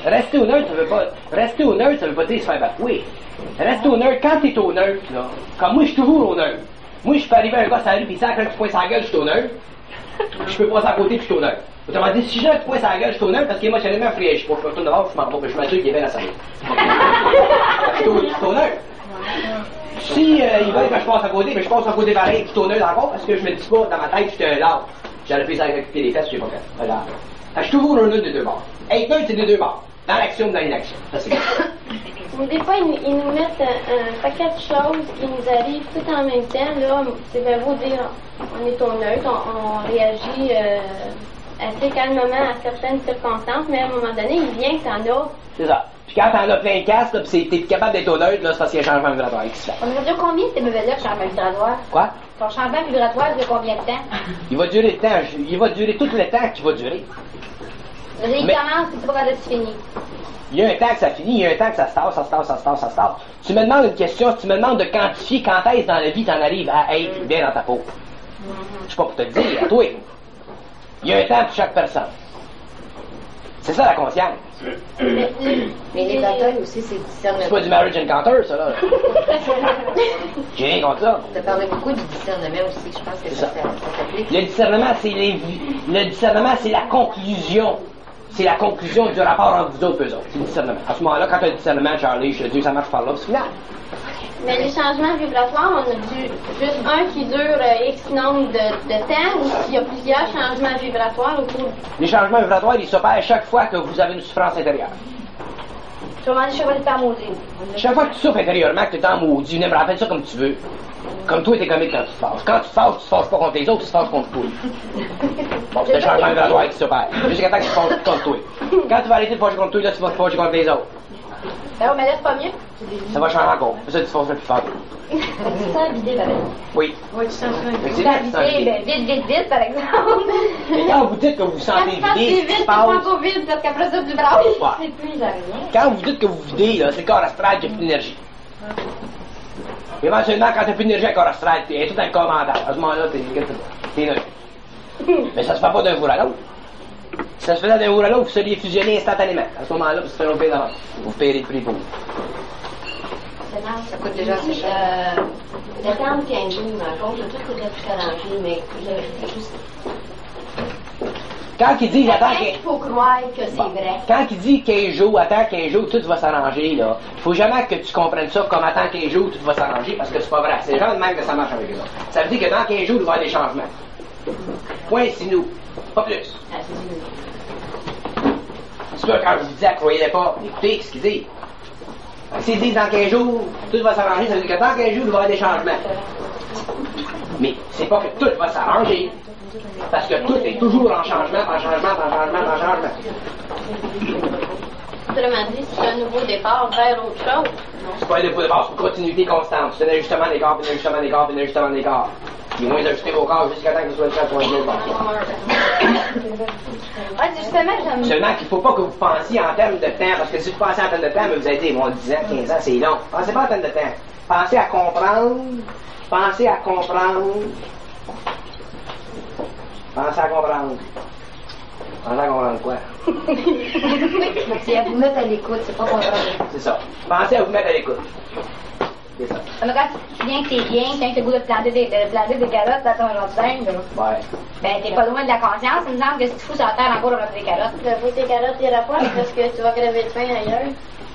Rester au neutre, ça veut pas dire se faire bafouer. Rester au neutre, quand t'es au neutre, là, comme moi, je suis toujours au neutre. Moi, je peux arriver à un gars sur la rue, pis ça, quand tu pointes sa gueule, je suis au neutre. Je peux passer à côté, puis je suis au neutre. Autrement dit, si j'ai un point sur la gueule, je suis au neutre, parce qu'émotionnellement, je réagis pas. Je me retourne devant, je m'en vais, je m'assure qu'il est bien à sa vie. Je suis au neutre. Si ils veulent que je passe à côté, mais je passe à côté pareil, je suis au neutre encore, parce que je me dis pas, dans ma tête, j'étais un lard. J'aurais pu exécuter les fesses, je sais pas fait. Voilà. Je suis toujours au neutre des deux bords. Être neutre, c'est des deux bords. Dans l'action ou dans l'inaction. Ça, c'est des fois, ils nous mettent un paquet de choses qui nous arrivent tout en même temps. Là, c'est bien beau dire, on est au neutre, on réagit assez calmement à certaines circonstances, mais à un moment donné, il vient que t'en as. C'est ça. Puis quand t'en as plein de casques, là, pis t'es capable d'être au neutre, là, c'est parce qu'il y a un changement vibratoire qui se fait. On va dire combien de ces nouvelles-là, le changement vibratoire? Quoi? Ton changement vibratoire dure combien de temps? Il va durer le temps, il va durer tout le temps qu'il va durer. Il commence, c'est pas quand c'est fini. Il y a un temps que ça finit, il y a un temps que ça se tasse. Tu me demandes une question, tu me demandes de quantifier quand est-ce dans la vie t'en arrives à être bien dans ta peau. Je suis pas pour te le dire, à toi. Il y a un temps pour chaque personne. C'est ça la conscience. Mais les batailles aussi, c'est discernement. C'est pas du marriage encounter, ça, là. J'ai rien contre ça. Tu as parlé beaucoup du discernement aussi, je pense que ça s'applique. Le discernement, c'est la conclusion. C'est la conclusion du rapport entre vous autres et eux autres. C'est le discernement. À ce moment-là, quand tu as le discernement, Charlie, je te dis, ça marche par là, c'est final. Mais les changements vibratoires, on a juste un qui dure X nombre de temps ou s'il y a plusieurs changements vibratoires autour. Les changements vibratoires, ils s'opèrent chaque fois que vous avez une souffrance intérieure. Tu vas demander chaque fois que tu es en maudit. Chaque fois que tu souffres intérieurement, que tu es en maudit, me rappelle ça comme tu veux. Comme toi, t'es comique quand tu te fâches. Quand tu te fâches pas contre les autres, tu te fâches contre toi. Bon, c'est le changement vibratoire qui s'opère. Jusqu'à temps que tu te fâches contre toi. Quand tu vas arrêter de fâcher contre toi, là, tu vas te fâcher contre les autres. Ben, mais là, c'est pas mieux. Ça va changer encore. Ça, tu te fâches plus fort. Tu sens vider, pareil. Oui. Oui, tu sens vider. Vite, par exemple. Mais quand vous dites que vous vous sentez vidé, vite, tu sens pas vide, parce qu'après ça, tu brailles. C'est plus à rien. Quand vous dites que vous videz, là, c'est le corps astral qui a plus d'énergie. Éventuellement, quand t'as plus d'énergie, le corps astral, t'es tout dans le corps mental. À ce moment-là, t'es neutre. Mais ça se fait pas d'un jour à l'autre. Si ça se faisait d'un jour à l'autre, vous seriez fusionné instantanément. À ce moment-là, vous serez au pays d'avance. Vous paierez le prix pour vous. Ça coûte déjà assez cher. D'attendre 15 jours, dans le fond, tout faudrait tout arranger, mais juste... Quand il dit j'attends il faut croire que c'est vrai. Quand il dit 15 jours, attends 15 jours, tout va s'arranger, là. Faut jamais que tu comprennes ça comme attends 15 jours, tout va s'arranger, parce que c'est pas vrai. C'est genre de même que ça marche avec eux autres. Ça veut dire que dans 15 jours, il va y avoir des changements. Point, c'est nous. Pas plus. C'est sûr, quand je vous disais, croyez-les pas, écoutez ce qu'il dit. S'ils disent dans 15 jours, tout va s'arranger, ça veut dire que dans 15 jours, il va y avoir des changements. Mais c'est pas que tout va s'arranger. Parce que tout est toujours en changement, en changement. Autrement dit, c'est un nouveau départ vers autre chose. C'est pas un nouveau départ, c'est une continuité constante. C'est un ajustement des corps, puis un ajustement des corps, puis un ajustement des corps. Puis moins ajuster vos corps jusqu'à temps que ce soit le temps de bien partir. Seulement qu'il ne faut pas que vous pensiez en termes de temps, parce que si vous pensez en termes de temps, mais vous allez dire, bon, 10 ans, 15 ans, c'est long. Pensez pas en termes de temps. Pensez à comprendre. Pensez à comprendre quoi? C'est à vous mettre à l'écoute, c'est pas comprendre. C'est ça. Pensez à vous mettre à l'écoute. C'est ça. Mais quand tu viens que t'es bien, quand t'as le goût de planter des carottes dans ton jardin, ouais. Ben t'es pas loin de la conscience, il me semble que si tu fous sur la terre encore avec des carottes. Tu vas foutre tes carottes, t'ira pas, parce que tu vas crever de faim ailleurs.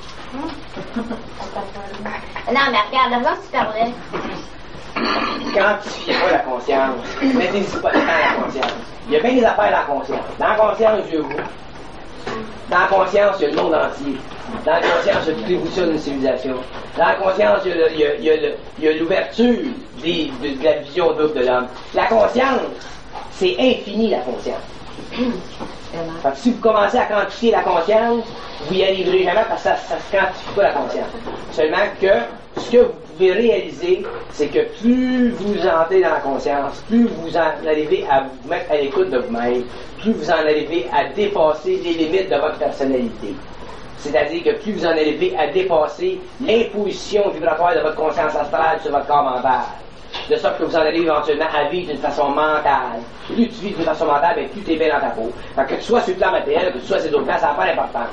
Non, mais regarde, avant que tu parlais. Quantifiez pas la conscience. Mettez-y pas le temps à la conscience. Il y a bien des affaires dans la conscience. Dans la conscience, il y a vous. Dans la conscience, il y a le monde entier. Dans la conscience, il y a toute l'évolution d'une civilisation. Dans la conscience, il y a l'ouverture de la vision double de l'homme. La conscience, c'est infini, la conscience. Fait que si vous commencez à quantifier la conscience, vous y arriverez jamais parce que ça se quantifie pas la conscience. Seulement que ce que vous pouvez réaliser, c'est que plus vous entrez dans la conscience, plus vous en arrivez à vous mettre à l'écoute de vous-même, plus vous en arrivez à dépasser les limites de votre personnalité. C'est-à-dire que plus vous en arrivez à dépasser l'imposition vibratoire de votre conscience astrale sur votre corps mental. De sorte que vous en arrivez éventuellement à vivre d'une façon mentale. Plus tu vis d'une façon mentale, bien, plus tu es bien dans ta peau. Fait que tu sois sur le plan matériel, que tu sois sur d'autres plans, ça n'a pas d'importance.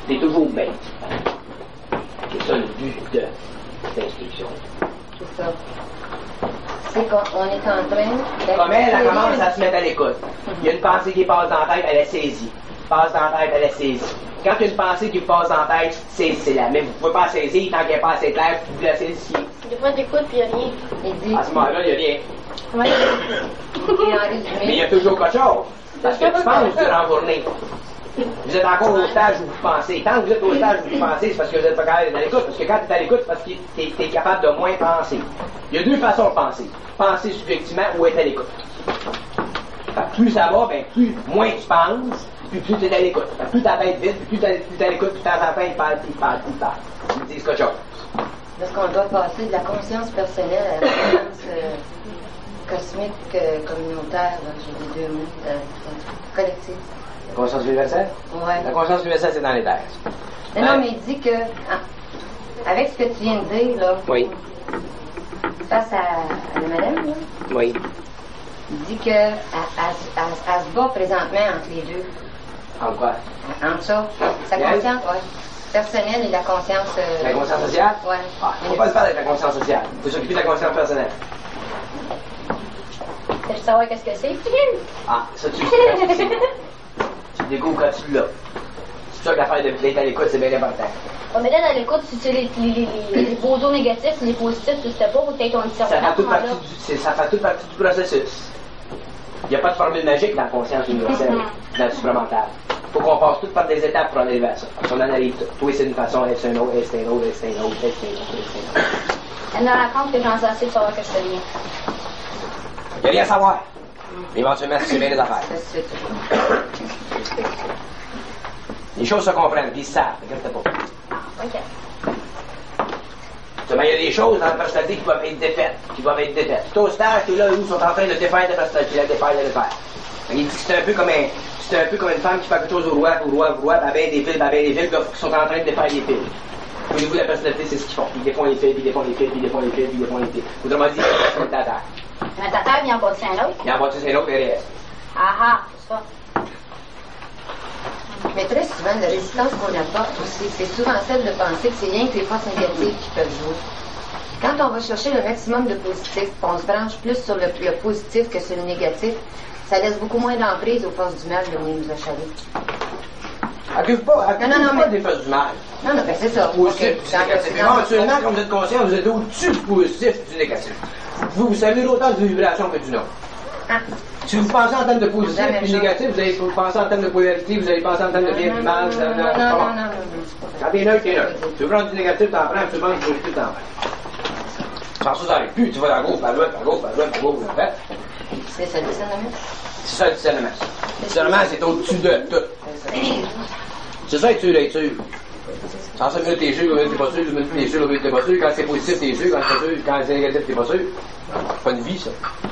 T'es toujours bête. C'est ça le but de cette instruction. C'est ça. C'est qu'on est en train... Comme elle commence à se mettre à l'écoute. Il y a une pensée qui passe dans la tête, elle est saisie. Passe dans la tête, elle est saisie. Quand il y a une pensée qui passe dans la tête, c'est-la. Mais vous ne pouvez pas la saisir tant qu'elle n'est pas assez claire, vous la saisissiez. Des fois, t'écoutes, puis il n'y a rien. Il dit... À ce moment-là, il n'y a rien. Comment il Et en résumé... Mais il y a toujours quelque chose. Parce que tu penses durant la journée. Vous êtes encore au stage où vous pensez. Tant que vous êtes au stage où vous pensez, c'est parce que vous n'êtes pas capable d'être à l'écoute. Parce que quand tu es à l'écoute, c'est parce que tu es capable de moins penser. Il y a deux façons de penser. Penser subjectivement ou être à l'écoute. Plus ça va, ben moins tu penses, plus tu es à l'écoute. Plus ta tête vide, plus tu es à l'écoute, plus ta tête il parle. Ils disent quelque chose. Parce qu'on doit passer de la conscience personnelle à la conscience cosmique, communautaire, là, j'ai les deux mots, collective. La conscience universelle? Ouais. La conscience universelle, c'est dans les terres. Non, mais il dit que, avec ce que tu viens de dire, là, Oui. face à la madame, là, Oui. il dit que elle se bat présentement entre les deux. En quoi? Entre ça. Sa Yes. conscience, ouais. Personnelle et la conscience... La conscience sociale? Ouais. Ah, il ne faut pas se faire avec la conscience sociale. Il faut s'occuper de la conscience personnelle. Veux savoir qu'est-ce que c'est? Ah, ça tu le sais. Tu découvres quand tu l'as. C'est pour ça que l'affaire d'être à l'écoute, c'est bien important. On met là dans l'écoute, si tu les bozos négatifs, les positifs, tu sais pas, ou peut-être on le tire Ça fait toute partie du processus. Il n'y a pas de formule magique dans la conscience universelle, dans le supramental. Il faut qu'on passe toutes par des étapes pour en arriver à ça. On en arrive tout. Oui, c'est une façon, elle c'est un autre, elle c'est un autre, elle c'est un autre, elle c'est un autre, elle c'est un autre. Elle me rend compte que j'en sais assez de savoir que je fais bien. Il n'y a rien à savoir. Éventuellement, c'est bien les affaires. C'est ça. Les choses se comprennent, puis ils savent. Regarde pas. OK. Seulement, il y a des choses dans la personnalité qui doivent être défaites. Tout au stage, tout là où ils sont en train de défaire la personnalité, la défaire. Il dit que c'est un peu comme une femme qui fait quelque chose au roi, puis elle des fils, qui sont en train de défaire les fils. Au niveau de la personnalité, c'est ce qu'ils font. Ils défont les fils, puis ils défont les fils, puis ils défont les fils, puis ils défont les fils. Autrement dit, c'est une tata. Un tata, il en bâtit un autre. Il en bâtit un autre, et reste. Ah, c'est ça. Mais très souvent, la résistance qu'on apporte aussi, c'est souvent celle de penser que c'est rien que les forces négatives qui peuvent jouer. Quand on va chercher le maximum de positif, on se branche plus sur le positif que sur le négatif, ça laisse beaucoup moins d'emprise aux forces du mal de venir nous achaler. Accuse pas des forces du mal. Non, ben c'est ça. Positif, du négatif. Éventuellement, quand vous êtes conscient, vous êtes au-dessus du positif du négatif. Vous savez autant de vibrations que du non. Ah. Si vous pensez en termes de positif et de négatif, vous allez penser en termes de polarité, vous allez penser en termes de bien et du mal. Non. Quand t'es neutre, t'es neutre. Tu veux prendre du négatif, t'en prends, tu veux prendre du positif, t'en prends. Sans ça, ça n'arrive plus. Tu vas à gauche, à droite, à gauche, à droite, à gauche, en fait. C'est ça le discernement? C'est ça le discernement. Le discernement, c'est au-dessus de tout. C'est ça être sûr d'être sûr. Sans ça, t'es sûr, t'es pas sûr, t'es sûr, t'es pas sûr. Quand c'est positif, t'es sûr. Quand c'est négatif, t'es pas sûr. C'est pas une vie, ça.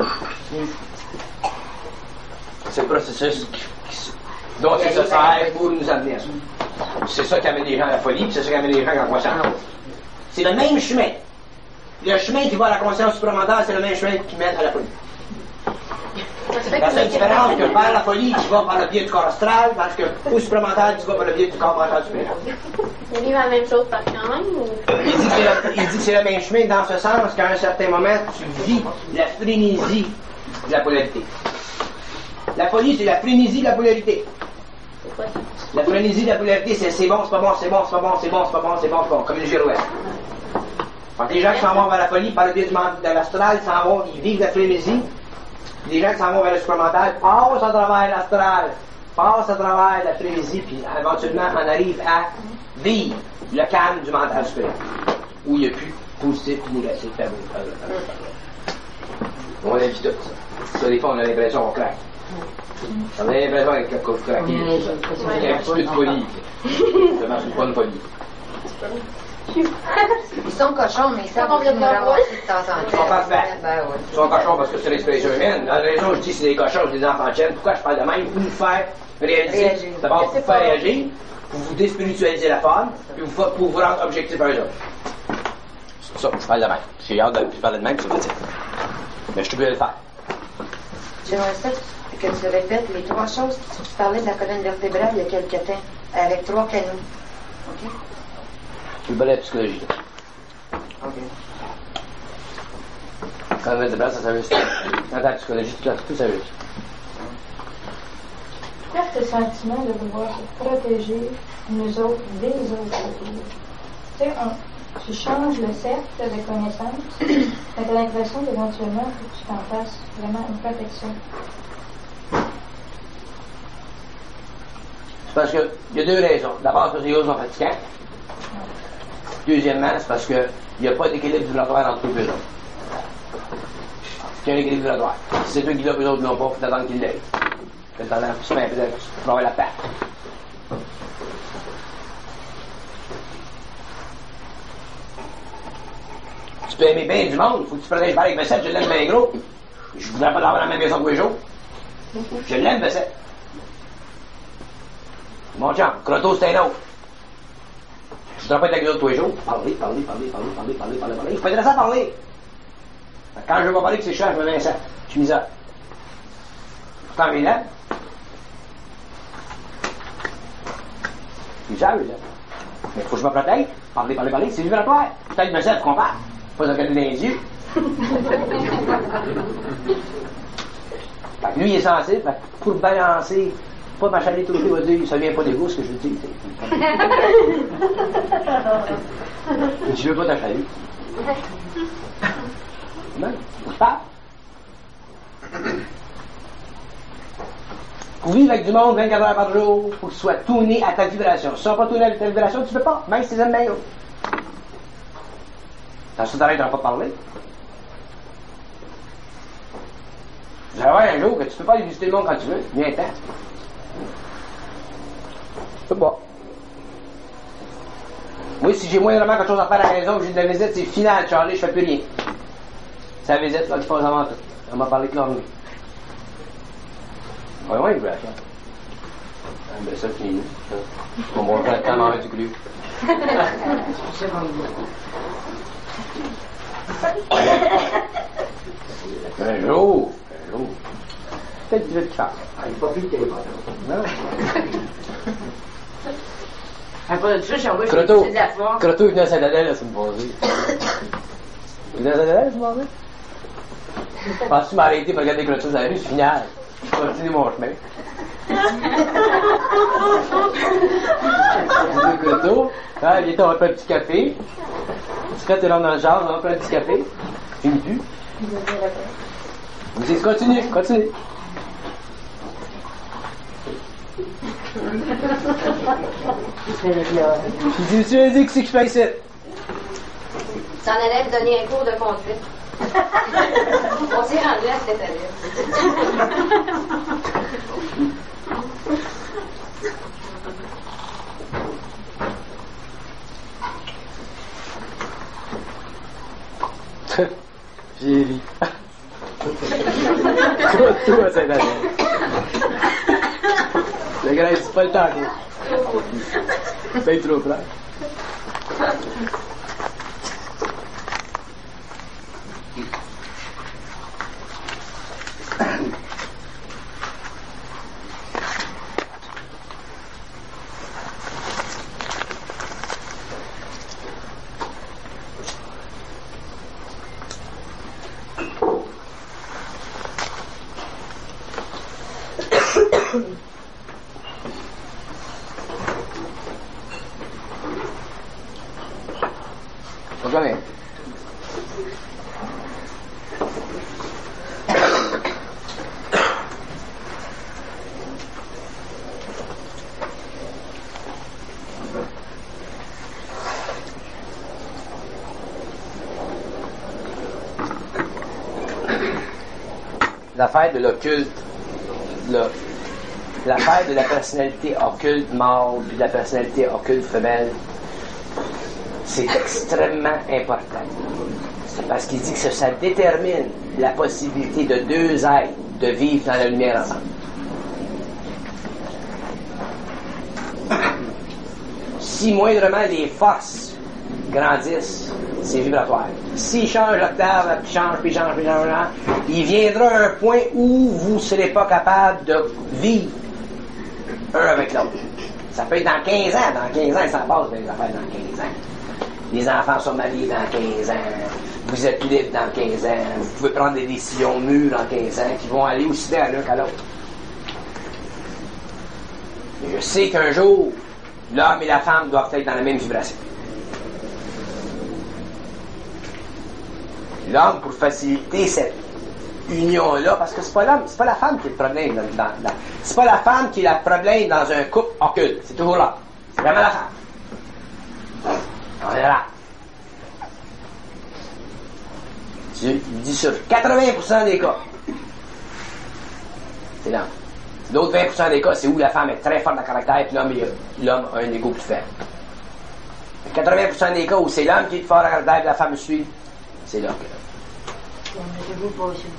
C'est le processus dont c'est ça sert pour nous amener à ça. C'est ça qui amène les gens à la folie, puis c'est ça qui amène les gens à la conscience. C'est le même chemin. Le chemin qui va à la conscience supramentale, c'est le même chemin qui mène à la folie. La seule différence, que vers la folie, tu vas par le biais du corps astral, parce que au supramental, tu vas par le biais du corps mental supérieur. Ils vivent la même chose par quand même ou... Il dit que c'est le même chemin dans ce sens qu'à un certain moment, tu vis la frénésie de la polarité. La folie, c'est la frénésie de la polarité. C'est quoi ça? La frénésie de la polarité, c'est bon, c'est pas bon, c'est bon, c'est pas bon, c'est bon, c'est pas bon, c'est bon, c'est bon, comme une girouette. Quand les gens qui s'en vont vers la folie, par le biais de l'astral, ils vivent la frénésie. Les gens qui s'en vont vers le supramental passent à travers l'astral, passent à travers la frénésie, puis éventuellement on arrive à vivre le calme du mental supérieur, où il n'y a plus positif et négatif. On a vu tout ça. Ça, des fois, on a l'impression qu'on craque. On a l'impression qu'on craque. Il y a un petit peu de folie. Ça marche pas une folie. Ils sont cochons, mais ils savent aussi nous ramasser de temps en temps. Ils sont parfaits. Ben oui. Ils sont cochons parce que c'est l'expression humaine. La raison, je dis c'est des cochons, c'est des enfants tiennes. Pourquoi je parle de même? Pour vous faire réaliser. D'abord, pour vous faire réagir, pour vous déspiritualiser la forme, puis pour vous rendre objectif à eux autres. C'est ça, je parle de même. J'ai hâte de parler de même, ça veut dire. Mais je suis obligé de le faire. J'aimerais ça que tu répètes les trois choses. Tu parlais de la colonne vertébrale il y a quelques temps, avec trois canaux. OK. Je veux pas la psychologie. OK. Quand on met de base, ça s'amuse. Quand la psychologie, tout s'amuse. Pourquoi ce sentiment de vouloir se protéger nous autres des autres? Tu sais, tu changes le cercle de connaissances, tu as l'impression qu'éventuellement, il faut que tu t'en fasses vraiment une protection. C'est parce qu'il y a deux raisons. D'abord, c'est parce que les autres sont fatigants. Deuxièmement, c'est parce qu'il n'y a pas d'équilibre vibratoire entre eux et eux autres. Il y a un équilibre vibratoire. Si c'est eux qui l'ont, eux autres n'ont pas, il faut attendre qu'ils l'aient. C'est tendance plus simple pour avoir la patte. Tu peux aimer bien du monde, il faut que tu protèges par avec Bessette, je l'aime bien gros. Je ne voudrais pas l'avoir dans la même maison tous les jours. Je l'aime, Bessette. Mon chum, Croteau, c'est un autre. Je ne voudrais pas être avec eux tous les jours. Parler. Je suis pas intéressé à parler. Quand je veux pas parler que c'est cher, je me mets un sac. Je suis misère. Pourtant, il l'aime. Misère, il l'aime. Mais il faut que je me protège. Parler. C'est vibratoire. Peut-être me tu comprends. Pas de regarder dans les yeux. Fait que lui, il est sensible. Pour balancer, pas m'achaler tout le temps, il va dire, ça vient pas des goûts, ce que je veux dire. Je veux pas t'achaler. Non, je parle. Pour vivre avec du monde 24 heures par jour, il faut que tu sois tourné à ta vibration. Si tu ne pas tourné à ta vibration, tu ne peux pas, même si tu aimes bien. Dans ce temps-là, tu n'auras pas parlé. Vous allez voir un jour que tu ne peux pas aller visiter le monde quand tu veux, viens temps. Tu peux pas. Moi, si j'ai moindrement quelque chose à faire à la maison, j'ai de la visite, c'est final, Charlie, je fais plus rien. C'est la visite, là, qui passe avant tout. On m'a parlé de l'ornie. Voyons, il veut la faire. Ben, ça, fini. On va faire le temps d'enlever du glu. Un jour. Peut-être qu'il veut te faire. Il n'est pas plus de téléphone. Non. Après de ça, j'ai envoyé Croteau, de la force. Croteau, il venait à Saint-Adèle la semaine passée. Il venait à Saint-Adèle la semaine passée? Je pense que tu m'as arrêté pour regarder Croteau dans la rue, c'est final. Je continue mon chemin. J'ai dit Croteau, il était, on va prendre un petit café. Tu fais, t'es là dans le genre, on va prendre un petit café. Fini plus. Vous dites, continue. Je dis, tu as dit que c'est que je fais ici. T'en allais te donner un cours de conduite. On s'est rendu à cette année. J'ai ri. Croteau à Saint-Adèle. Le gars, c'est pas le temps, quoi. C'est trop plat. Jamais. L'affaire de l'occulte, l'affaire de la personnalité occulte mâle puis de la personnalité occulte femelle, c'est extrêmement important. C'est parce qu'il dit que ça détermine la possibilité de deux êtres de vivre dans la lumière ensemble. Si moindrement les forces grandissent, c'est vibratoire. S'il change l'octave, puis change, il viendra un point où vous ne serez pas capable de vivre un avec l'autre. Ça peut être dans 15 ans. Dans 15 ans, ça passe les affaires dans 15 ans. Les enfants sont mariés dans 15 ans. Vous êtes libres dans 15 ans. Vous pouvez prendre des décisions mûres dans 15 ans qui vont aller aussi bien à l'un qu'à l'autre. Mais je sais qu'un jour, l'homme et la femme doivent être dans la même vibration. L'homme, pour faciliter cette union-là, parce que c'est pas l'homme, c'est pas la femme qui est le problème c'est pas la femme qui est le problème dans un couple occulte. C'est toujours l'homme. C'est vraiment la femme. On est là. Je dis sur 80% des cas, c'est l'homme. L'autre 20% des cas, c'est où la femme est très forte en caractère et l'homme a un égo plus faible. 80% des cas où c'est l'homme qui est fort en caractère et la femme suit, c'est là. Mettez-vous pas sur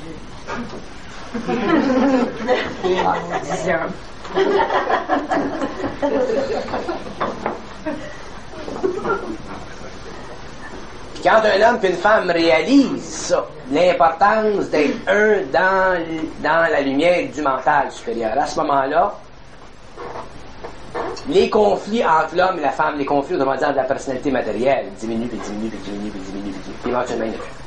des minutes. Puis quand un homme et une femme réalisent ça, l'importance d'être un dans la lumière du mental supérieur, à ce moment-là, les conflits entre l'homme et la femme, les conflits, autrement dit, entre la personnalité matérielle, diminuent, puis éventuellement, il n'y en a plus.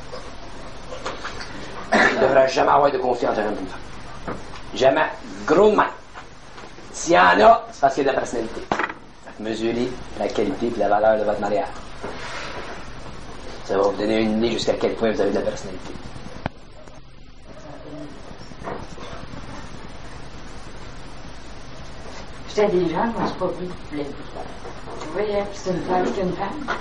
Il ne devrait jamais avoir de conflit entre un homme et une femme. Jamais. Gros de main. S'il y en a, c'est parce qu'il y a de la personnalité. Mesurez la qualité et la valeur de votre mariage. Ça va vous donner une idée jusqu'à quel point vous avez de la personnalité. J'étais des gens qui ne sont pas pris de plaisir. Vous voyez, c'est une femme, c'est une femme.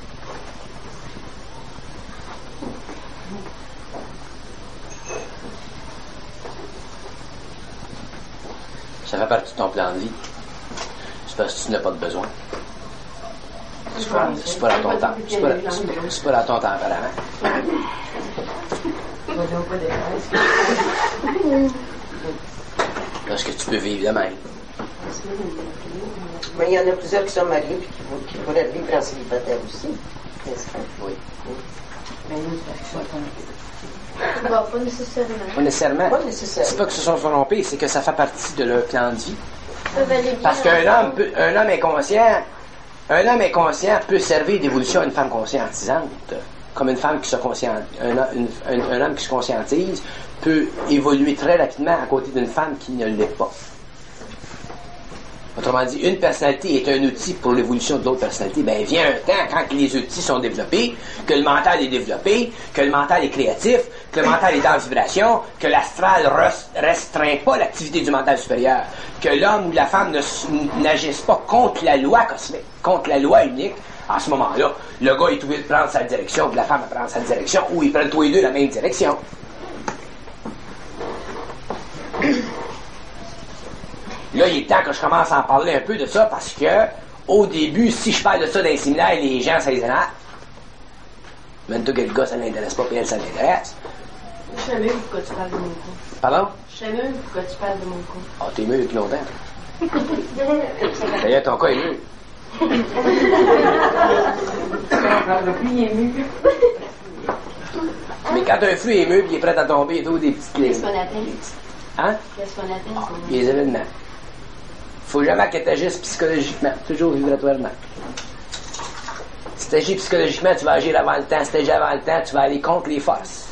Ça fait partie de ton plan de vie. C'est parce que tu n'as pas de besoin. C'est pas dans ton temps. C'est pas dans ton tempérament. Parce que tu peux vivre de même. Mais il y en a plusieurs qui sont mariés et qui pourraient vivre en célibataire aussi, n'est-ce pas? Oui. Mais nous, c'est Bon, pas nécessairement. Pas nécessairement. Pas nécessairement. C'est pas que ce sont trompés, c'est que ça fait partie de leur plan de vie. Ça va aller bien Parce qu'un homme inconscient peut servir d'évolution à une femme conscientisante. Comme une femme qui se un homme qui se conscientise peut évoluer très rapidement à côté d'une femme qui ne l'est pas. Autrement dit, une personnalité est un outil pour l'évolution de l'autre personnalité. Ben, vient un temps, quand les outils sont développés, que le mental est développé, que le mental est créatif, que le mental est en vibration, que l'astral restreint pas l'activité du mental supérieur, que l'homme ou la femme n'agissent pas contre la loi cosmique, contre la loi unique. À ce moment-là, le gars est obligé de prendre sa direction, puis la femme prend sa direction, ou ils prennent tous les deux la même direction. Là, il est temps que je commence à en parler un peu de ça parce que, au début, si je parle de ça dans les séminaires, les gens, ça les énerve. Même toi, que le gars, ça l'intéresse pas, puis elle, ça l'intéresse. Je sais même pourquoi tu parles de mon coup. Pardon? Je sais même pourquoi tu parles de mon coup. Ah, t'es mieux depuis longtemps. D'ailleurs, ton cas est mieux. Mais quand un fruit est mûr et il est prêt à tomber, il y a toujours des petites lignes. Qu'est-ce qu'on appelle? Hein? Qu'est-ce qu'on appelle? Les événements. Faut jamais que tu agisses psychologiquement, toujours vibratoirement. Si tu agis psychologiquement, tu vas agir avant le temps. Si tu agis avant le temps, tu vas aller contre les forces.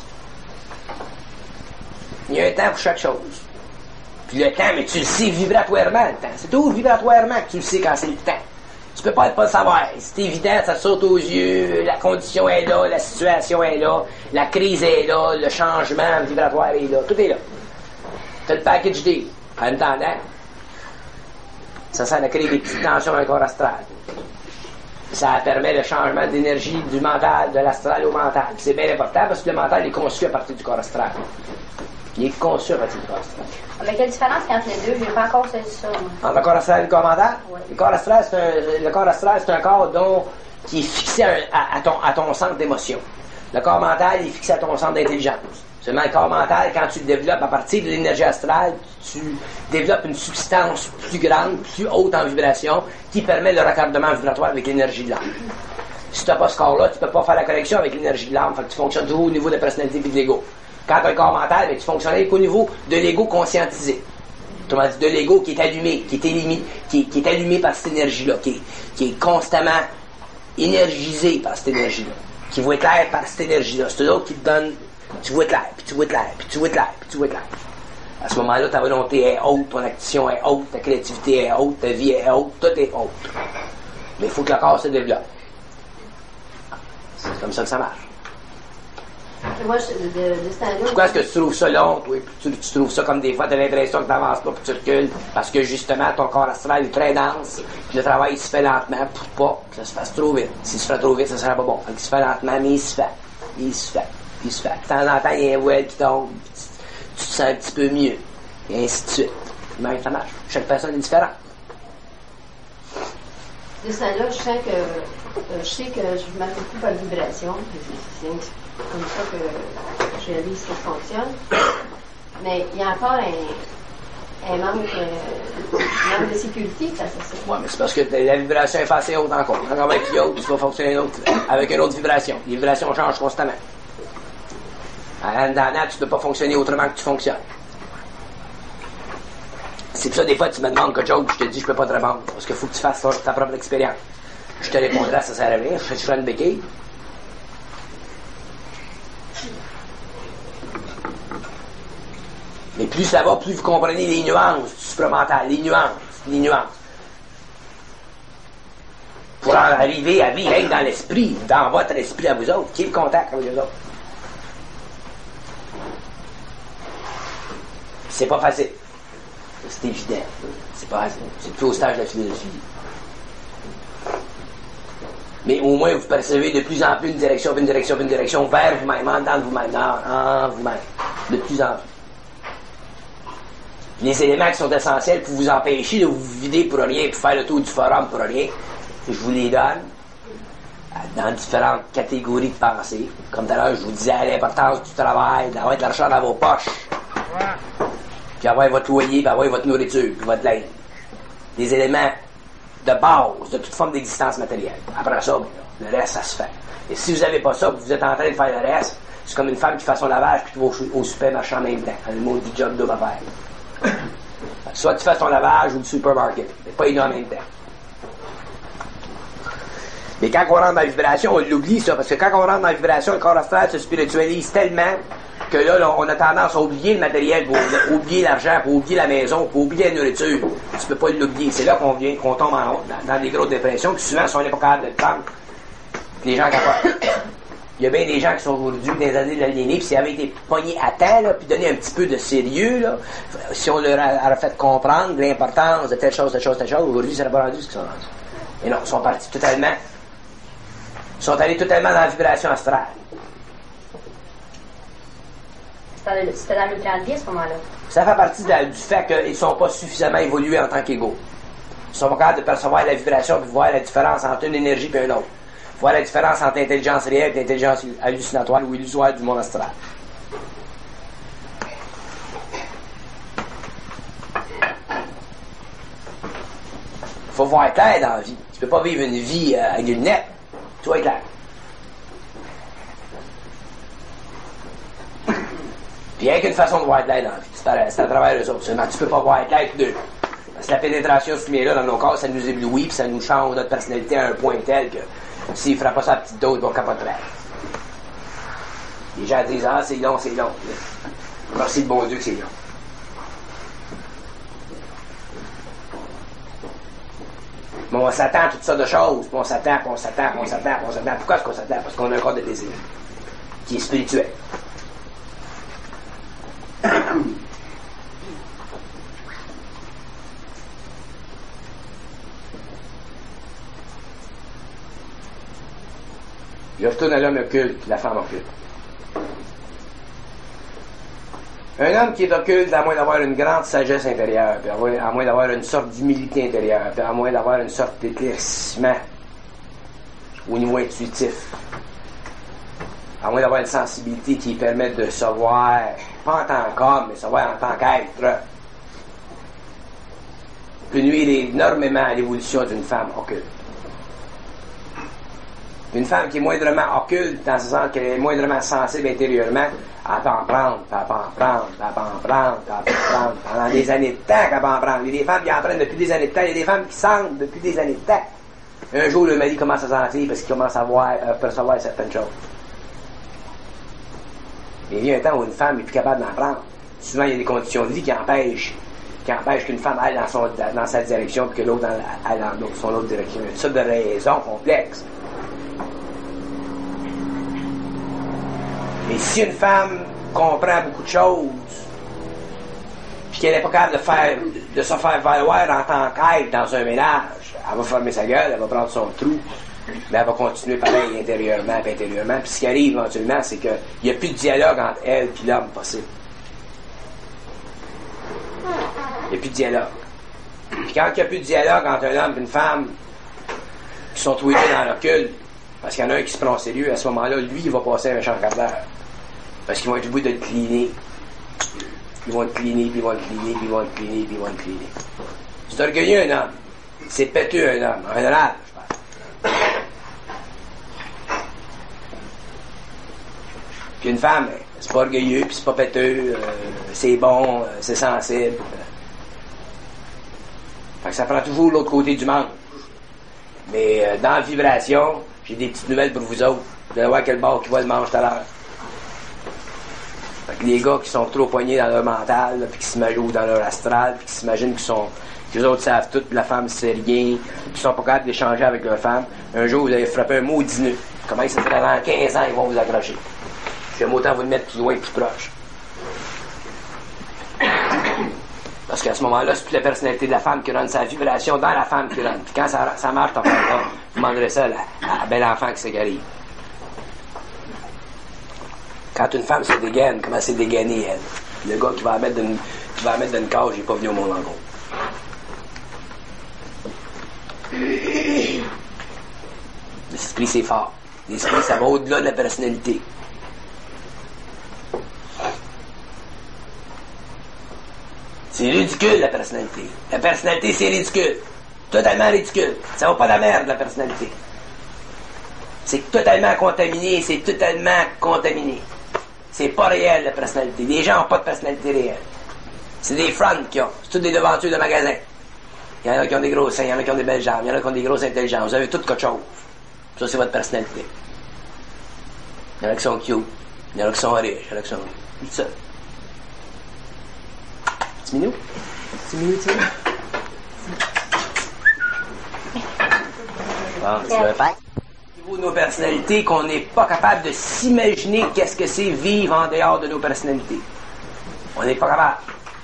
Il y a un temps pour chaque chose. Puis le temps, mais tu le sais vibratoirement, le temps. C'est toujours vibratoirement que tu le sais quand c'est le temps. Tu peux pas le savoir. C'est évident, ça saute aux yeux, la condition est là, la situation est là, la crise est là, le changement vibratoire est là, tout est là. T'as le package D, en attendant. Ça sert à créer des petites tensions dans le corps astral. Ça permet le changement d'énergie du mental, de l'astral au mental. C'est bien important parce que le mental est conçu à partir du corps astral. Il est conçu à partir du corps astral. Mais quelle différence entre les deux? Je n'ai pas encore saisi ça. Entre le corps astral et le corps mental? Oui. Le corps astral, c'est un corps qui est fixé à ton centre d'émotion. Le corps mental est fixé à ton centre d'intelligence. Seulement le corps mental, quand tu le développes à partir de l'énergie astrale, tu développes une substance plus grande, plus haute en vibration, qui permet le raccordement vibratoire avec l'énergie de l'âme. Si tu n'as pas ce corps-là, tu ne peux pas faire la connexion avec l'énergie de l'âme. Fait que tu fonctionnes toujours au niveau de la personnalité et de l'ego. Quand tu as un corps mental, tu fonctionnes au niveau de l'ego conscientisé. Autrement dit, de l'ego qui est allumé, qui est allumé par cette énergie-là, qui est constamment énergisé par cette énergie-là, qui voit clair par cette énergie-là. C'est l'autre qui te donne, tu vois clair, puis tu vois clair, puis tu vois clair, puis tu vois clair. À ce moment-là, ta volonté est haute, ton action est haute, ta créativité est haute, ta vie est haute, tout est haute. Mais il faut que le corps se développe. C'est comme ça que ça marche. Moi, de ce temps-là. Pourquoi est-ce que tu trouves ça long, toi? Tu trouves ça comme des fois, tu as l'impression que tu n'avances pas, puis tu recules, parce que justement, ton corps astral est très dense, puis le travail il se fait lentement pour pas que ça se fasse trop vite. S'il se fait trop vite, ça ne sera pas bon. Donc, il se fait lentement, mais il se fait. Il se fait. Il se fait. De temps en temps, il y a un voile qui tombe, tu te sens un petit peu mieux, et ainsi de suite. Même ça marche. Chaque personne est différente. De ce temps-là, je sais que je marche beaucoup par vibration. C'est comme ça que je réalise que ça fonctionne. Mais il y a encore un manque de sécurité face à ça. Oui, mais c'est parce que la vibration est assez haute encore. Encore avec plus haute, tu vas fonctionner avec une autre vibration. Les vibrations changent constamment. Dans la nature, tu ne peux pas fonctionner autrement que tu fonctionnes. C'est pour ça, des fois, tu me demandes quelque chose, je te dis, je peux pas te répondre. Parce qu'il faut que tu fasses ta propre expérience. Je te répondrai, ça sert à rien. Je ferai une béquille. Mais plus ça va, plus vous comprenez les nuances du supramental, les nuances. Pour en arriver à vivre dans l'esprit, dans votre esprit à vous autres, qui est le contact avec les autres. C'est pas facile. C'est évident. C'est pas facile. C'est plus au stage de la philosophie. Mais au moins, vous percevez de plus en plus une direction vers vous-même, en dedans de vous-même, en vous-même. De plus en plus. Les éléments qui sont essentiels pour vous empêcher de vous vider pour rien, pour faire le tour du forum pour rien, je vous les donne dans différentes catégories de pensée. Comme tout à l'heure, je vous disais l'importance du travail, d'avoir de l'argent dans vos poches, puis avoir votre loyer, puis avoir votre nourriture, puis votre linge. Des éléments de base de toute forme d'existence matérielle. Après ça, le reste, ça se fait. Et si vous n'avez pas ça, vous êtes en train de faire le reste, c'est comme une femme qui fait son lavage puis qui va au supermarché en même temps. Le mot du job double à faire. Soit tu fais ton lavage ou le supermarché, mais pas les deux en même temps. Mais quand on rentre dans la vibration, on l'oublie ça, parce que quand on rentre dans la vibration, le corps astral se spiritualise tellement que là, on a tendance à oublier le matériel, pour oublier l'argent, pour oublier la maison, pour oublier la nourriture. Tu peux pas l'oublier. C'est là qu'on tombe dans des grosses dépressions, puis souvent, si on n'est pas capable de le prendre, les gens capables. Il y a bien des gens qui sont aujourd'hui dans les années de l'aliéné, puis s'ils avaient été pognés à temps, là, puis donné un petit peu de sérieux, là, si on leur a fait comprendre l'importance de telle chose, aujourd'hui, ça n'a pas rendu ce qu'ils sont rendus. Et non, ils sont partis totalement, ils sont allés totalement dans la vibration astrale. C'était dans le plan de vie à ce moment-là. Ça fait partie du fait qu'ils ne sont pas suffisamment évolués en tant qu'égaux. Ils sont pas capables de percevoir la vibration et de voir la différence entre une énergie et une autre. Voir la différence entre l'intelligence réelle et l'intelligence hallucinatoire ou illusoire du monde astral. Il faut voir clair dans la vie. Tu ne peux pas vivre une vie avec des lunettes. Tu vois clair. Puis il n'y a qu'une façon de voir clair dans la vie. C'est à travers les autres. Seulement, tu ne peux pas voir clair que deux. Parce que la pénétration de cette lumière-là dans nos corps, ça nous éblouit, puis ça nous change notre personnalité à un point tel que s'il ne fera pas ça à petite dose, ils vont capoter. Les gens disent, ah, c'est long. Merci le bon Dieu que c'est long. Mais on s'attend à toutes sortes de choses, puis on s'attend. Pourquoi est-ce qu'on s'attend? Parce qu'on a un corps de désir, qui est spirituel. Je retourne à l'homme occulte, la femme occulte. Un homme qui est occulte, à moins d'avoir une grande sagesse intérieure, puis à moins d'avoir une sorte d'humilité intérieure, puis à moins d'avoir une sorte d'éclaircissement au niveau intuitif, à moins d'avoir une sensibilité qui permet de savoir, pas en tant qu'homme, mais savoir en tant qu'être, peut nuire énormément à l'évolution d'une femme occulte. Une femme qui est moindrement occulte, dans ce sens qu'elle est moindrement sensible intérieurement, elle peut en prendre, puis elle peut en prendre, puis elle peut en prendre, puis elle peut en prendre. Pendant des années de temps qu'elle peut en prendre. Il y a des femmes qui en prennent depuis des années de temps, il y a des femmes qui sentent depuis des années de temps. Un jour, le mari commence à sentir parce qu'il commence à percevoir certaines choses. Et il y a un temps où une femme n'est plus capable d'en prendre. Souvent, il y a des conditions de vie qui empêchent qu'une femme aille dans sa direction puis que l'autre aille dans son autre direction. Il y a une sorte de raison complexe. Et si une femme comprend beaucoup de choses, puis qu'elle n'est pas capable de se faire valoir en tant qu'aide dans un ménage, elle va fermer sa gueule, elle va prendre son trou, mais elle va continuer pareil intérieurement. Puis ce qui arrive éventuellement, c'est qu'il n'y a plus de dialogue entre elle et l'homme possible. Il n'y a plus de dialogue. Puis quand il n'y a plus de dialogue entre un homme et une femme qui sont tous les deux dans l'occulte, parce qu'il y en a un qui se prend au sérieux, à ce moment-là, lui, il va passer un méchant quart d'heure. Parce qu'ils vont être au bout de le cleaner. Ils vont le cleaner, puis ils vont le cleaner, puis ils vont le cleaner, puis ils vont le cleaner. C'est orgueilleux, un homme. C'est péteux, un homme. En général, je parle. Puis une femme, c'est pas orgueilleux, puis c'est pas péteux, c'est bon, c'est sensible. Fait que ça prend toujours l'autre côté du manche. Mais dans la vibration, j'ai des petites nouvelles pour vous autres. Vous allez voir quel bord qui voit le manche tout à l'heure. Fait que les gars qui sont trop poignés dans leur mental, là, puis qui s'imaginent dans leur astral, puis qui s'imaginent que les autres savent tout, puis la femme sait rien, puis qui sont pas capables d'échanger avec leur femme, un jour vous allez frapper un maudit nœud. Comment ça fait dans 15 ans, ils vont vous accrocher. J'aime autant vous le mettre plus loin, plus proche. Parce qu'à ce moment-là, c'est toute la personnalité de la femme qui rentre sa vibration dans la femme qui rentre. Puis quand ça marche, t'en prends pas. Vous demanderez ça à la belle enfant qui s'égarie. Quand une femme se dégaine, comment c'est dégainé, elle? Le gars qui va la mettre dans une cage, il n'est pas venu au monde en gros. L'esprit, c'est fort. L'esprit, ça va au-delà de la personnalité. C'est ridicule, la personnalité. La personnalité, c'est ridicule. Totalement ridicule. Ça vaut pas la merde, la personnalité. C'est totalement contaminé, c'est totalement contaminé. C'est pas réel, la personnalité. Les gens n'ont pas de personnalité réelle. C'est des fronts qui ont. C'est toutes des devantures de magasins. Il y en a qui ont des gros seins, il y en a qui ont des belles jambes, il y en a qui ont des grosses intelligences. Vous avez tout quelque chose. Ça, c'est votre personnalité. Il y en a qui sont cute, il y en a qui sont riches, il y en a qui sont... Tout ça. Petit minou? Petit minou, tu sais? Bon, tu veux faire? Au niveau de nos personnalités, qu'on n'est pas capable de s'imaginer qu'est-ce que c'est vivre en dehors de nos personnalités. On n'est pas capable.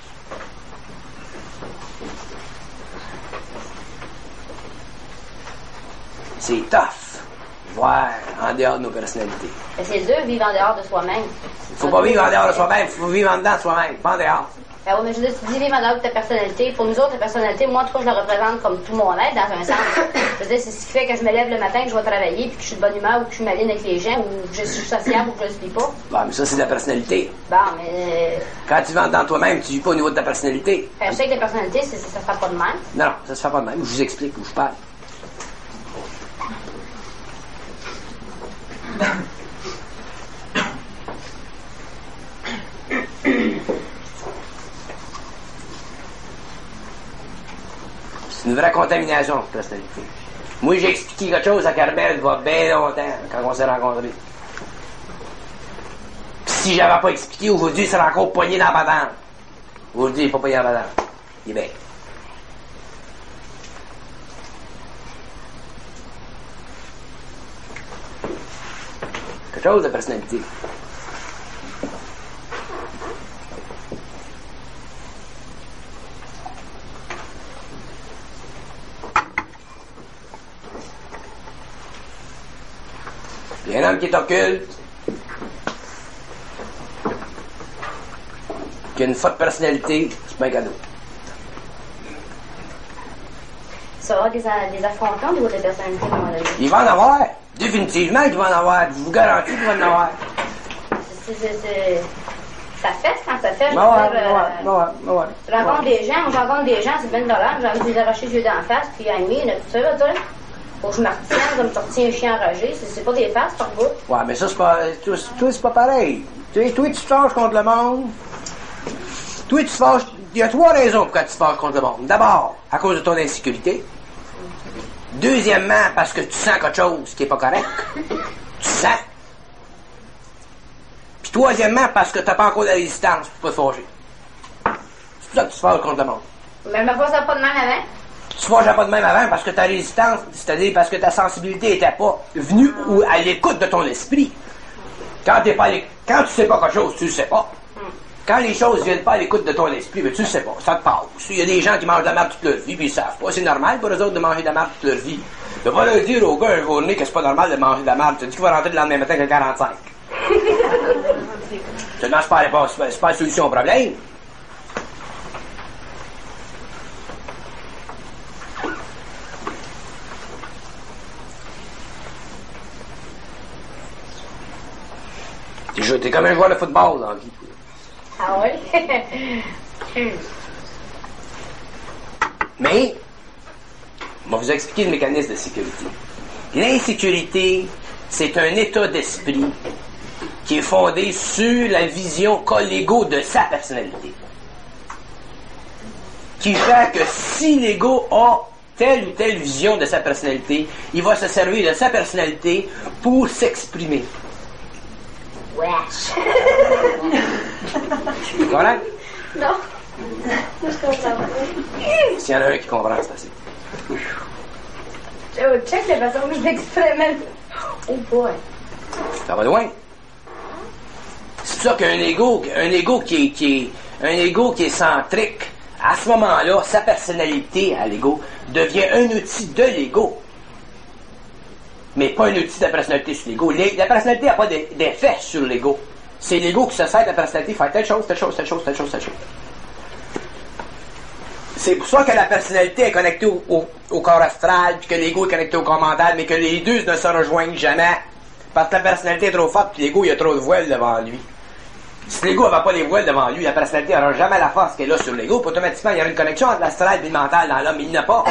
C'est tough, voir en dehors de nos personnalités. Mais c'est dur vivre en dehors de soi-même. Faut pas vivre en dehors de soi-même, faut vivre en dedans de soi-même, pas en dehors. Ben oui, mais je veux dire, tu dis vivre en dehors de ta personnalité. Pour nous autres, ta personnalité, moi, en tout cas, je la représente comme tout mon être, dans un sens. Je veux dire, c'est ce qui fait que je me lève le matin, que je vais travailler, puis que je suis de bonne humeur, ou que je suis maline avec les gens, ou que je suis sociable, ou que je ne le suis pas. Bon, mais ça, c'est de la personnalité. Bon, mais... Quand tu vas dans toi-même, tu vis pas au niveau de ta personnalité. Je sais que la personnalité, ça se fait pas de même. Non, ça se fait pas de même. Je vous explique où je parle. C'est une vraie contamination, cette personnalité. Moi, j'ai expliqué quelque chose à Carmel il y a bien longtemps, quand on s'est rencontrés. Puis si j'avais pas expliqué, aujourd'hui, il serait encore poigné dans la patente. Aujourd'hui, il n'est pas poigné dans la patente. Il est bien. Quelque chose de personnalité. Il y a un homme qui est occulte, qui a une forte personnalité, c'est pas un cadeau. Ça va avoir des affrontements au niveau de la personnalité, à un moment donné. Il va en avoir. Définitivement qu'il va en avoir. Je vous garantis qu'il va en avoir. Ça fait quand ça fait. Je rencontre des gens, c'est bien dollar, j'ai envie de les arracher les yeux d'en face, puis aimer, tout ça, là, toi. Faut que je me retienne comme tu retiens un chien enragé. C'est pas des faces par bout. Ouais, mais ça, c'est pas. Toi, c'est pas pareil. Tu sais, toi, tu te fâches contre le monde. Toi, tu te fâches. Il y a 3 raisons pourquoi tu te fâches contre le monde. D'abord, à cause de ton insécurité. Deuxièmement, parce que tu sens quelque chose qui est pas correct. Tu sens. Puis troisièmement, parce que t'as pas encore de résistance pour pas te fâcher. C'est pour ça que tu te fâches contre le monde. Mais je me faisais pas de même avant. Tu te fâchais pas de même avant parce que ta résistance, c'est-à-dire parce que ta sensibilité était pas venue ou à l'écoute de ton esprit. Quand tu sais pas quelque chose, tu le sais pas. Quand les choses viennent pas à l'écoute de ton esprit, ben tu le sais pas, ça te passe. Il y a des gens qui mangent de la merde toute leur vie, puis ils savent pas. C'est normal pour eux autres de manger de la merde toute leur vie. De pas leur dire au gars un journée que c'est pas normal de manger de la merde. Tu dis qu'il va rentrer le lendemain matin avec 45. Seulement, c'est pas la solution au problème. T'es comme un joueur de football dans la vie. Ah oui? Mais, on va vous expliquer le mécanisme de sécurité. L'insécurité, c'est un état d'esprit qui est fondé sur la vision qu'a l'ego de sa personnalité. Qui fait que si l'ego a telle ou telle vision de sa personnalité, il va se servir de sa personnalité pour s'exprimer. Wesh! Tu comprends? Non. Je comprends pas. S'il y en a un qui comprend, c'est assez. Oh, check la façon dont je m'exprime. Oh boy. Ça va loin. C'est pour ça qu'un ego qui est centrique, à ce moment-là, sa personnalité à l'ego devient un outil de l'ego. Mais pas un outil de la personnalité sur l'ego. La personnalité n'a pas d'effet sur l'ego. C'est l'ego qui se sert de la personnalité, faire telle chose, telle chose, telle chose, telle chose, telle chose. C'est pour ça que la personnalité est connectée au corps astral, puis que l'ego est connecté au corps mental, mais que les deux ne se rejoignent jamais. Parce que la personnalité est trop forte, puis l'ego, il y a trop de voiles devant lui. Si l'ego n'avait pas les voiles devant lui, la personnalité n'aura jamais la force qu'elle a sur l'ego. Puis automatiquement, il y aura une connexion entre l'astral et le mental dans l'homme. Il n'y en a pas.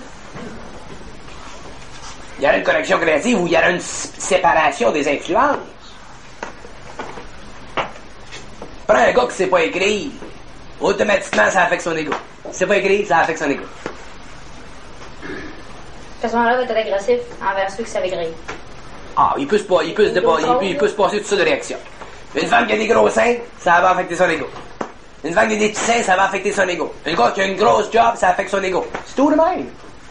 Il y aura une connexion créative où il y aura une séparation des influences. Prends un gars qui ne sait pas écrire, automatiquement, ça affecte son ego. S'il ne sait pas écrire, ça affecte son ego. À ce moment-là, il va être agressif envers ceux qui savent écrire. Ah, il peut se passer toutes sortes de réactions. Une femme qui a des gros seins, ça va affecter son ego. Une femme qui a des petits seins, ça va affecter son ego. Un gars qui a une grosse job, ça affecte son ego. C'est tout de même.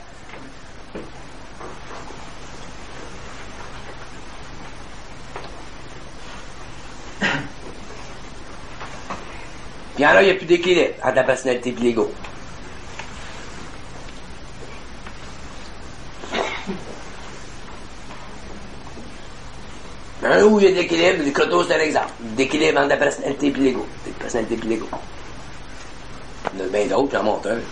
Puis là, il n'y a plus d'équilibre entre la personnalité et l'ego. Où il y a de l'équilibre, le clodo c'est un exemple. D'équilibre entre la personnalité et l'ego. La personnalité et l'ego. Il y en a bien d'autres, j'en montre un.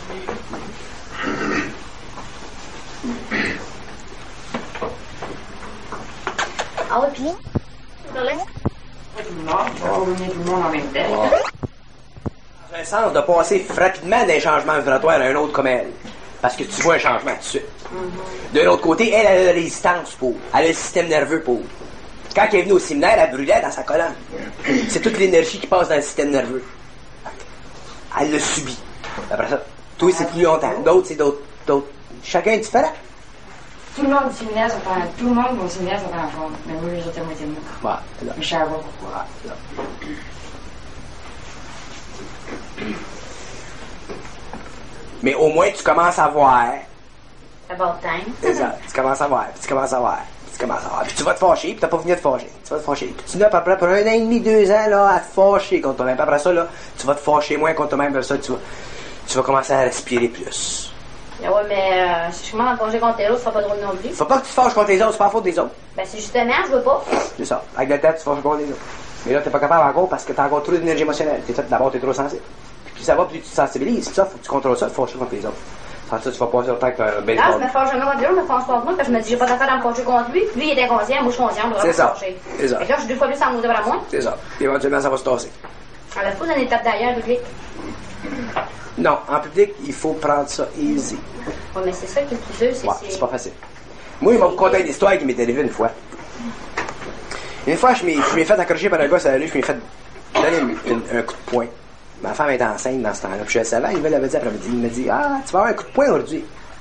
Ah oui, puis? Tout le monde, ça va revenir tout le monde en même temps. Dans un sens de passer rapidement d'un changement vibratoire à un autre comme elle. Parce que tu vois un changement tout de suite. De l'autre côté, elle a la résistance pour. Elle a le système nerveux pour. Quand elle est venue au séminaire, elle brûlait dans sa colonne. C'est toute l'énergie qui passe dans le système nerveux. Elle l'a subi. Après ça, toi, c'est plus longtemps. D'autres, c'est d'autres. Chacun est différent. Tout le monde au séminaire, ça prend. Tout le monde au séminaire, ça prend en forme. Mais moi, les autres, moitié de moi. Voilà. Mais je savais pas pourquoi. Mais au moins, tu commences à voir. About time. C'est ça. Tu commences à voir. Puis tu commences à voir. Puis tu vas te fâcher, puis t'as pas fini de te fâcher. Tu vas te fâcher. Puis tu n'as pas près pour 1 an et demi, 2 ans, là, à te fâcher contre toi-même. Puis après ça, là, tu vas te fâcher moins contre toi-même. Après ça, tu vas commencer à respirer plus. Ah ouais, mais si je commence à me fâcher contre les autres, ça sera pas drôle non plus. Faut pas que tu te fâches contre les autres, c'est pas la faute des autres. Ben, c'est justement, je veux pas. C'est ça. Avec la tête, tu te fâches contre les autres. Mais là, t'es pas capable encore parce que t'as encore trop d'énergie émotionnelle. D'abord, t'es trop sensible. Puis plus ça va, plus tu te sensibilises. Puis ça, faut que tu contrôles ça, te fâcher contre les autres. Sans ça, tu vas passer autant qu'un baseball. Ah, je me fâche jamais contre lui, je me fâche contre moi, parce que je me dis, j'ai pas d'affaire à me fâcher contre lui. Lui, il est inconscient, moi, je suis consciente, je vais C'est ça. me fâcher. C'est ça. Et là, je suis 2 fois plus en moteur à moi. C'est ça. Puis éventuellement, ça va se tasser. On la fout dans l'étape d'ailleurs, public. Non, en public, il faut prendre ça easy. Ouais, mais c'est ça qui est le plus dur, Ouais, c'est pas facile. Moi, il m'a conté une histoire qui m'est arrivée une fois. Une fois, je m'ai fait accrocher par un gars sur la rue, je m'ai fait donner un coup de poing. Ma femme était enceinte dans ce temps-là. Puis je savais, il m'avait dit après-midi, il m'a dit, ah, tu vas avoir un coup de poing aujourd'hui.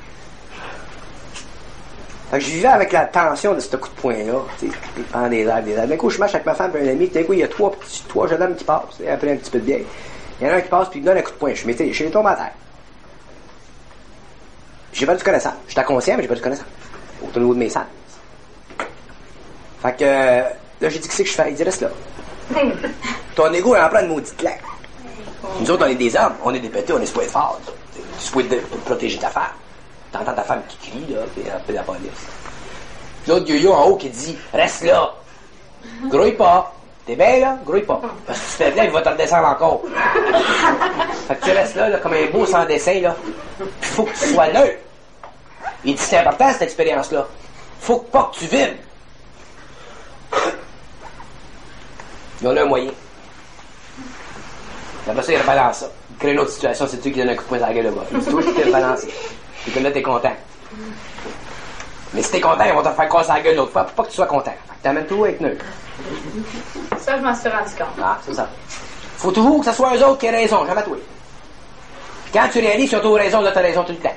Fait que je vivais avec la tension de ce coup de poing-là, tu sais, pendant des heures. D'un coup, je marche avec ma femme et un ami, puis d'un coup, il y a trois jeunes hommes qui passent, après un petit peu de bière. Il y en a un qui passe, puis il me donne un coup de poing. Je suis tombé à terre. J'ai pas du connaissance. J'étais conscient, mais j'ai pas du connaissance. Au niveau de mes sens. Fait que, là, j'ai dit, qu'est-ce que je fais? Il dit, reste là. Ton ego, il en prend une maudite claque. Nous autres, on est des hommes, on est des pétés, on est supposés forts. Tu supposés protéger ta femme. T'entends ta femme qui crie, là, puis elle appelle la police. L'autre yo-yo en haut qui dit, reste là. Grouille pas. T'es bien, là? Grouille pas. Parce que si tu fais bien, il va te redescendre encore. Fait que tu restes là, comme un beau sans dessin, là. Puis faut que tu sois neutre. Il dit, c'est important, cette expérience-là. Faut pas que tu vives. Ils ont un moyen. Après ça, il rebalance ça. Il crée une autre situation, c'est tu qui donne un coup de poing dans la gueule là-bas. C'est toi qui t'es rebalancé. Et que là, t'es content. Mais si t'es content, ils vont te faire casser la gueule l'autre fois pour pas que tu sois content. Fait que t'amènes toujours à être neutre. Ça, je m'en suis rendu compte. Ah, c'est ça. Faut toujours que ce soit eux autres qui aient raison, jamais toi. Puis quand tu réalises qu'ils ont toujours raison, là, t'as raison tout le temps.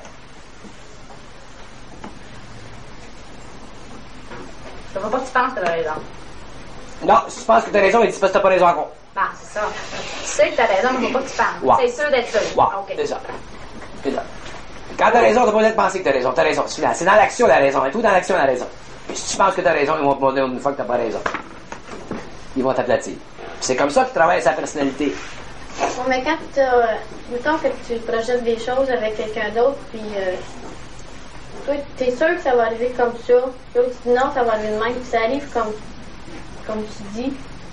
Ça va pas que tu penses que t'as raison. Non, si tu penses que t'as raison, ils disent pas que t'as pas raison encore. Ah, c'est ça. Tu sais que t'as raison, mais faut pas que tu penses. Wow. C'est sûr d'être sûr. Wow, OK. c'est ça. C'est ça. Quand t'as raison, t'as pas besoin de penser que t'as raison. T'as raison. C'est dans l'action la raison. Et tout dans l'action la raison. Et si tu penses que t'as raison, ils vont te montrer une fois que t'as pas raison. Ils vont t'aplatir. C'est comme ça qu'ils travaillent sa personnalité. Bon, mais quand mettons que tu projettes des choses avec quelqu'un d'autre, puis toi, t'es sûr que ça va arriver comme ça. L'autre, tu dis non, ça va arriver de même, puis ça arrive comme tu dis.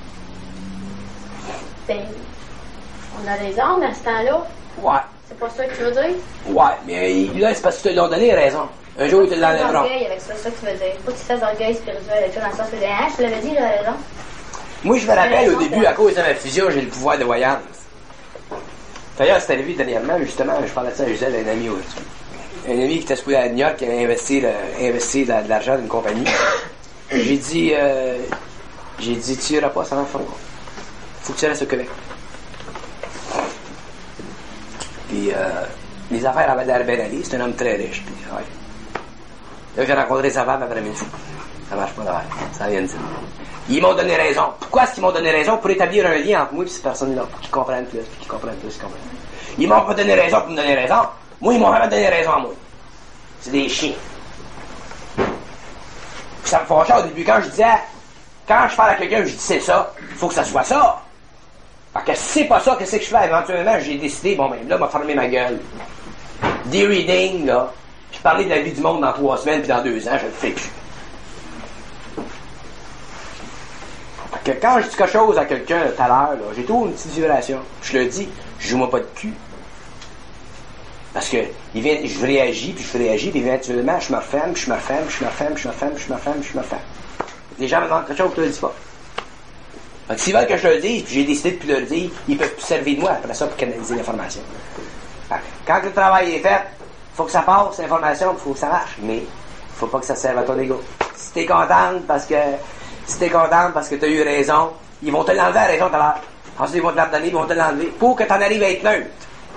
Ben, on a raison à ce temps-là. Ouais. C'est pas ça que tu veux dire? Ouais, mais là, c'est parce que tu te l'ont donné raison. Un jour, ils te l'enlèveront. L'orgueil avec ça, c'est ça que tu veux dire. Faut que tu fasses d'orgueil spirituel avec ça, dans le sens que, hein, je te l'avais dit, j'ai raison. Moi, je me rappelle au début, à cause de ma fusion, j'ai le pouvoir de voyance. D'ailleurs, c'est arrivé dernièrement, justement, je parlais de ça à Gisèle, un ami aujourd'hui. Un ami qui était supposé à New York, qui avait investi de l'argent d'une compagnie. J'ai dit, tu iras pas, ça va faire. Faut que tu restes au Québec. Puis, les affaires avaient l'air bien allées. C'est un homme très riche. Puis, ouais. Là, j'ai rencontré sa femme après-midi. Ça marche pas d'affaire. Ça vient de dire. Ils m'ont donné raison. Pourquoi est-ce qu'ils m'ont donné raison? Pour établir un lien entre moi et cette personne-là. Pour qu'ils comprennent plus, puis qu'ils comprennent plus, qu'ils comprennent plus. Ils m'ont pas donné raison pour me donner raison. Moi, ils m'ont vraiment donné raison à moi. C'est des chiens. Puis ça me fâchait au début. Quand je parle à quelqu'un, je dis c'est ça. Il faut que ça soit ça. Parce que si c'est pas ça, qu'est-ce que je fais? Éventuellement, j'ai décidé, bon, ben là, m'a fermé ma gueule. Des readings, là. Puis parler de la vie du monde dans 3 semaines, puis dans 2 ans, je le fais plus. Fait que quand je dis quelque chose à quelqu'un tout à l'heure, là, j'ai toujours une petite vibration. Je le dis, je joue moi pas de cul. Parce que je réagis, puis éventuellement, je me referme, puis je me referme, puis je me referme, puis je me referme, puis je me referme, puis je me referme. Les gens me demandent quelque chose, je ne le dis pas. Fait que s'ils veulent que je le dise, puis j'ai décidé de plus le dire, ils peuvent plus servir de moi après ça pour canaliser l'information. Quand le travail est fait, il faut que ça passe, l'information, il faut que ça marche. Mais il faut pas que ça serve à ton ego. Si t'es contente parce que t'as eu raison, ils vont te l'enlever à raison tout à l'heure. Ensuite, ils vont te la donner, ils vont te l'enlever pour que t'en arrives à être neutre.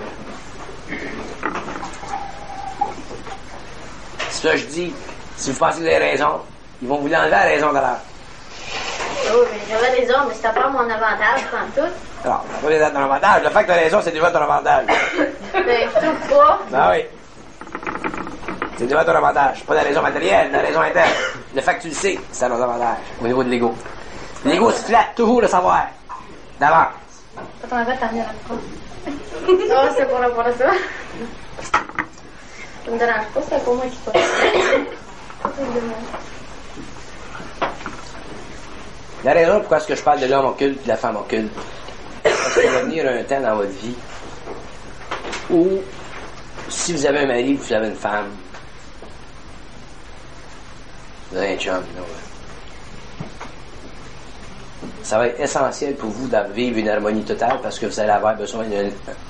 C'est ça que je dis. Si vous pensez que vous avez raison, ils vont vous l'enlever à raison tout à l'heure. Oh, mais j'avais raison, mais c'est pas mon avantage, comme tout. Non, c'est pas ton avantage. Le fait que tu as raison, c'est déjà ton avantage. Ben, je trouve pas. Ah oui. C'est déjà ton avantage. C'est pas la raison matérielle, la raison interne. Le fait que tu le sais, c'est ton avantage au niveau de l'ego. L'ego se flatte toujours de savoir. D'avance. Quand on avait t'en venir à quoi? Non, c'est pas rapport à ça. Ça me dérange pas, c'est pour moi qui passe. La raison pourquoi est-ce que je parle de l'homme occulte et de la femme occulte, parce qu'il va venir un temps dans votre vie où, si vous avez un mari, vous avez une femme, vous avez un chum, ça va être essentiel pour vous de vivre une harmonie totale parce que vous allez avoir besoin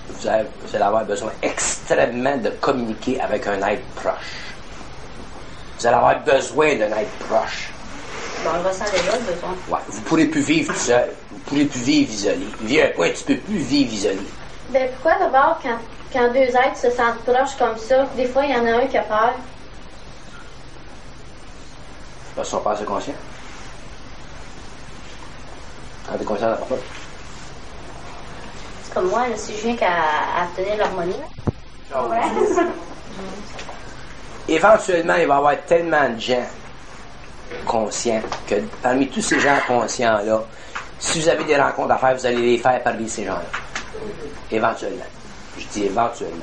extrêmement de communiquer avec un être proche. Vous allez avoir besoin d'un être proche. Bon, on ressent déjà le besoin. Ouais, vous ne pourrez plus vivre tout seul. Vous ne pourrez plus vivre isolé. Il y a un point, tu ne peux plus vivre isolé. Ben pourquoi d'abord, quand deux êtres se sentent proches comme ça, des fois il y en a un qui a peur? Parce qu'ils sont pas assez conscients. Quand tu es conscient, t'as pas peur. C'est comme moi, là, si je viens qu'à obtenir l'harmonie. Éventuellement, il va y avoir tellement de gens conscients que parmi tous ces gens conscients-là, si vous avez des rencontres à faire, vous allez les faire parmi ces gens-là. Éventuellement. Je dis éventuellement.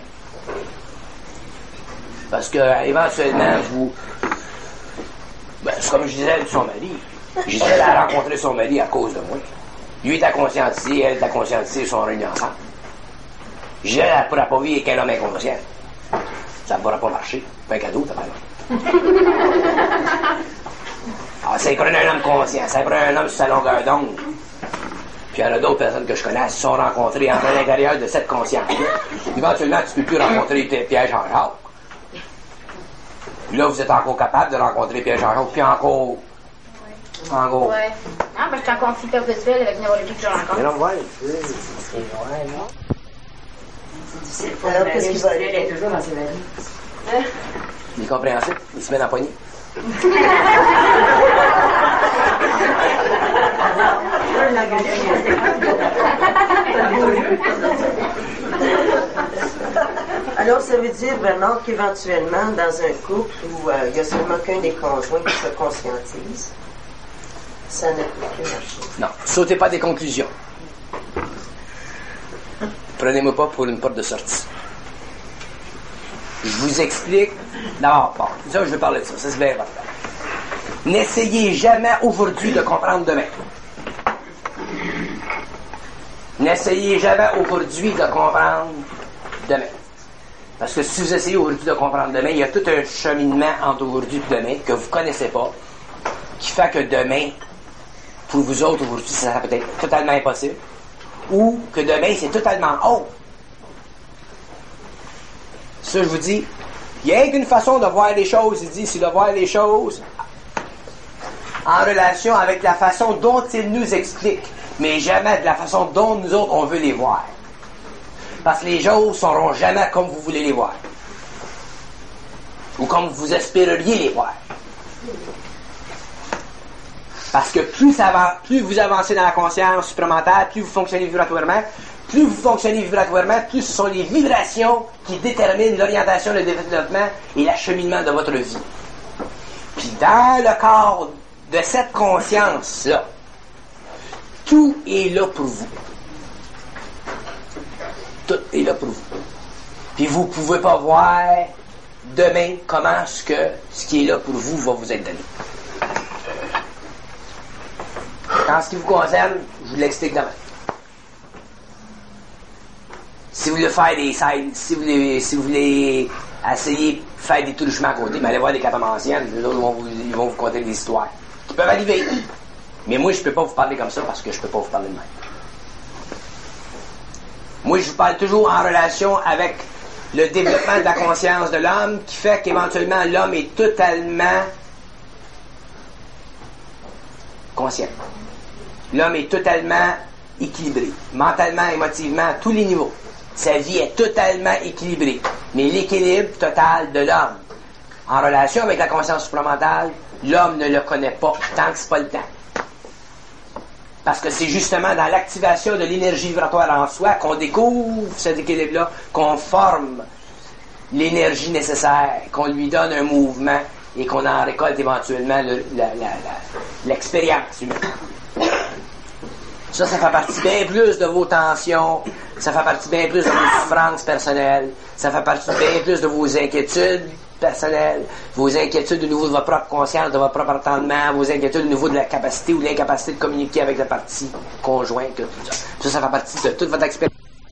Parce que éventuellement, vous... Ben, c'est comme je disais de son mari. Je disais, elle a rencontré son mari à cause de moi. Lui est à conscientiser, elle est à conscientiser, ils sont réunis ensemble. Je disais, elle ne pourra pas vivre avec un homme inconscient. Ça ne pourra pas marcher. C'est pas un cadeau, ça va. Alors, ça prenait un homme conscient, ça prenait un homme sur sa longueur d'onde. Puis il y en a d'autres personnes que je connais qui se sont rencontrées à l'intérieur de cette conscience-là. Éventuellement, tu ne peux plus rencontrer Pierre-Jean-Jacques. Là, vous êtes encore capable de rencontrer Pierre-Jean-Jacques, puis encore. Encore. Ouais. Ah, ben, je suis en conflit perpétuel avec neurologie que je rencontre. Mais non, ouais. C'est vrai, non? C'est difficile pour Alors, le qu'est-ce qui va elle est toujours dans ses valises. Il est compréhensible. Il se met dans la poignée. Alors, ça veut dire, Bernard, qu'éventuellement, dans un couple où il n'y a seulement qu'un des conjoints qui se conscientise, ça ne peut plus marcher. Non, sautez pas des conclusions. Prenez-moi pas pour une porte de sortie. Je vous explique. D'abord, bon, ça, je vais parler de ça. Ça, c'est bien important. N'essayez jamais aujourd'hui de comprendre demain. N'essayez jamais aujourd'hui de comprendre demain. Parce que si vous essayez aujourd'hui de comprendre demain, il y a tout un cheminement entre aujourd'hui et demain que vous ne connaissez pas, qui fait que demain, pour vous autres aujourd'hui, ça sera peut-être totalement impossible, ou que demain, c'est totalement autre. Ça, je vous dis, il y a qu'une façon de voir les choses, il dit, c'est de voir les choses en relation avec la façon dont il nous explique, mais jamais de la façon dont nous autres, on veut les voir. Parce que les choses ne seront jamais comme vous voulez les voir. Ou comme vous espéreriez les voir. Parce que plus vous avancez dans la conscience supramentale, plus vous fonctionnez vibratoirement, plus ce sont les vibrations qui déterminent l'orientation, le développement et l'acheminement de votre vie. Puis dans le cadre de cette conscience-là, tout est là pour vous. Tout est là pour vous. Puis vous ne pouvez pas voir demain comment ce qui est là pour vous va vous être donné. En ce qui vous concerne, je vous l'explique demain. Si vous voulez faire des sides, si vous voulez essayer de faire des tours de chemin à côté, mais allez voir des cartes anciennes, les autres ils vont vous conter des histoires qui peuvent arriver. Mais moi, je ne peux pas vous parler comme ça parce que je ne peux pas vous parler de même. Moi, je vous parle toujours en relation avec le développement de la conscience de l'homme qui fait qu'éventuellement, l'homme est totalement conscient. L'homme est totalement équilibré, mentalement, émotivement, à tous les niveaux. Sa vie est totalement équilibrée. Mais l'équilibre total de l'homme, en relation avec la conscience supramentale, l'homme ne le connaît pas tant que c'est pas le temps. Parce que c'est justement dans l'activation de l'énergie vibratoire en soi qu'on découvre cet équilibre-là, qu'on forme l'énergie nécessaire, qu'on lui donne un mouvement et qu'on en récolte éventuellement l'expérience humaine. Ça fait partie bien plus de vos tensions, ça fait partie bien plus de vos souffrances personnelles, ça fait partie bien plus de vos inquiétudes personnelles, vos inquiétudes au niveau de votre propre conscience, de votre propre entendement, vos inquiétudes au niveau de la capacité ou de l'incapacité de communiquer avec la partie conjointe, tout ça. Ça fait partie de toute votre expérience.